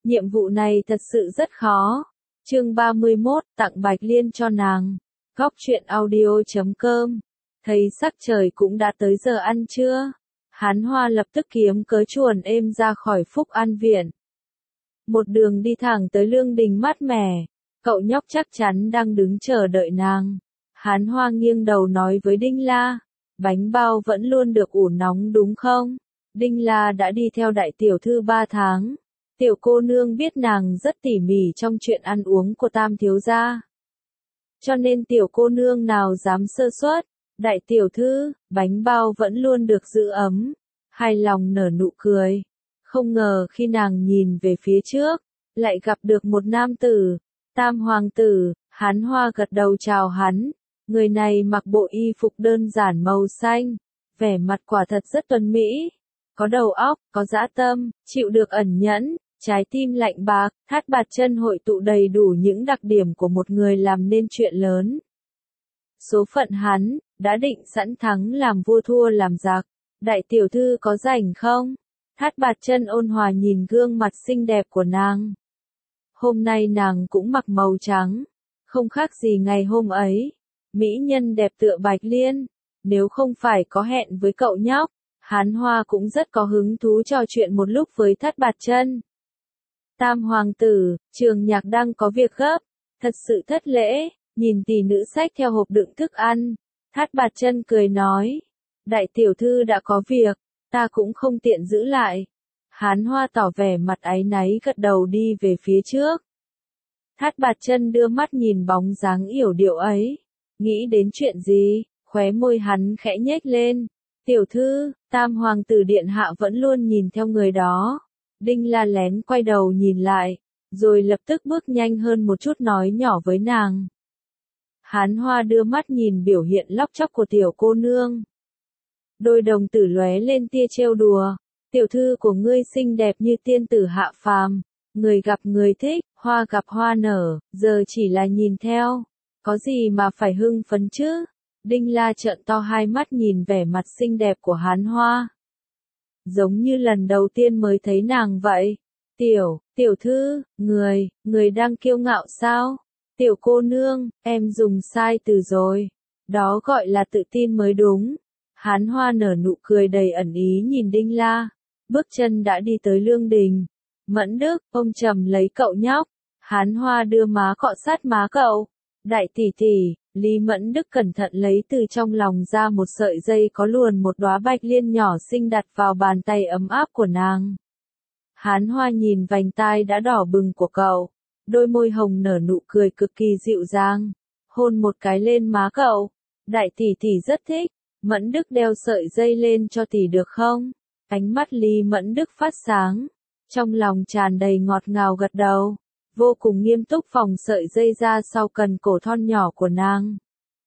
Nhiệm vụ này thật sự rất khó. Chương 31, tặng Bạch Liên cho nàng. Góc truyện audio.com. Thấy sắc trời cũng đã tới giờ ăn trưa. Hán Hoa lập tức kiếm cớ chuồn êm ra khỏi Phúc An Viện. Một đường đi thẳng tới lương đình mát mẻ. Cậu nhóc chắc chắn đang đứng chờ đợi nàng. Hán Hoa nghiêng đầu nói với Đinh La. Bánh bao vẫn luôn được ủ nóng đúng không? Đinh La đã đi theo đại tiểu thư 3 tháng. Tiểu cô nương biết nàng rất tỉ mỉ trong chuyện ăn uống của Tam thiếu gia. Cho nên tiểu cô nương nào dám sơ suất. Đại tiểu thư, bánh bao vẫn luôn được giữ ấm. Hài lòng nở nụ cười. Không ngờ khi nàng nhìn về phía trước, lại gặp được một nam tử. Tam hoàng tử. Hán Hoa gật đầu chào hắn. Người này mặc bộ y phục đơn giản màu xanh. Vẻ mặt quả thật rất tuấn mỹ. Có đầu óc, có dã tâm, chịu được ẩn nhẫn, trái tim lạnh bạc, Thát Bạt Chân hội tụ đầy đủ những đặc điểm của một người làm nên chuyện lớn. Số phận hắn, đã định sẵn thắng làm vua thua làm giặc. Đại tiểu thư có rảnh không? Thát Bạt Chân ôn hòa nhìn gương mặt xinh đẹp của nàng. Hôm nay nàng cũng mặc màu trắng, không khác gì ngày hôm ấy. Mỹ nhân đẹp tựa Bạch Liên, nếu không phải có hẹn với cậu nhóc, Hán Hoa cũng rất có hứng thú trò chuyện một lúc với Thát Bạt Chân. Tam hoàng tử, Trường Nhạc đang có việc gấp, thật sự thất lễ, nhìn tỷ nữ xách theo hộp đựng thức ăn. Thát Bạt Chân cười nói, đại tiểu thư đã có việc, ta cũng không tiện giữ lại. Hán Hoa tỏ vẻ mặt áy náy gật đầu đi về phía trước. Thát Bạt Chân đưa mắt nhìn bóng dáng yểu điệu ấy, nghĩ đến chuyện gì, khóe môi hắn khẽ nhếch lên. Tiểu thư, Tam hoàng tử điện hạ vẫn luôn nhìn theo người đó. Đinh La lén quay đầu nhìn lại, rồi lập tức bước nhanh hơn một chút nói nhỏ với nàng. Hán Hoa đưa mắt nhìn biểu hiện lóc chóc của tiểu cô nương. Đôi đồng tử lóe lên tia trêu đùa. Tiểu thư của ngươi xinh đẹp như tiên tử hạ phàm. Người gặp người thích, hoa gặp hoa nở, giờ chỉ là nhìn theo. Có gì mà phải hưng phấn chứ? Đinh La trợn to hai mắt nhìn vẻ mặt xinh đẹp của Hán Hoa. Giống như lần đầu tiên mới thấy nàng vậy. Tiểu thư, người đang kiêu ngạo sao? Tiểu cô nương, em dùng sai từ rồi. Đó gọi là tự tin mới đúng. Hán Hoa nở nụ cười đầy ẩn ý nhìn Đinh La. Bước chân đã đi tới lương đình. Mẫn Đức, ông trầm lấy cậu nhóc. Hán Hoa đưa má cọ sát má cậu. Đại tỷ tỷ, Lý Mẫn Đức cẩn thận lấy từ trong lòng ra một sợi dây có luồn một đóa bạch liên nhỏ xinh đặt vào bàn tay ấm áp của nàng. Hán Hoa nhìn vành tai đã đỏ bừng của cậu, đôi môi hồng nở nụ cười cực kỳ dịu dàng, hôn một cái lên má cậu. Đại tỷ tỷ rất thích, Mẫn Đức đeo sợi dây lên cho tỷ được không? Ánh mắt Lý Mẫn Đức phát sáng, trong lòng tràn đầy ngọt ngào gật đầu. Vô cùng nghiêm túc phòng sợi dây ra sau cần cổ thon nhỏ của nàng.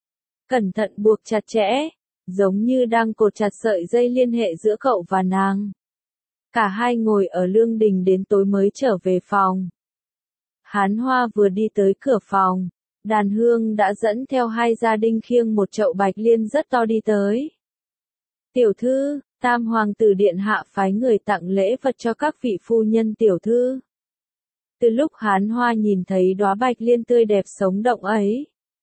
Cẩn thận buộc chặt chẽ, giống như đang cột chặt sợi dây liên hệ giữa cậu và nàng. Cả hai ngồi ở lương đình đến tối mới trở về phòng. Hán Hoa vừa đi tới cửa phòng, đàn hương đã dẫn theo hai gia đình khiêng một chậu bạch liên rất to đi tới. Tiểu thư, Tam hoàng tử điện hạ phái người tặng lễ vật cho các vị phu nhân tiểu thư. Từ lúc Hán Hoa nhìn thấy đóa bạch liên tươi đẹp sống động ấy,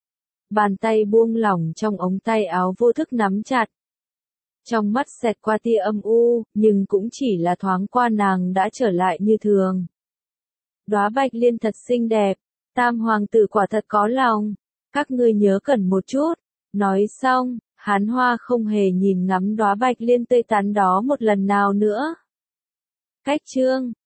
bàn tay buông lỏng trong ống tay áo vô thức nắm chặt. Trong mắt xẹt qua tia âm u, nhưng cũng chỉ là thoáng qua nàng đã trở lại như thường. Đóa bạch liên thật xinh đẹp, Tam hoàng tử quả thật có lòng, các ngươi nhớ cẩn một chút. Nói xong, Hán Hoa không hề nhìn ngắm đóa bạch liên tươi tắn đó một lần nào nữa. Cách chương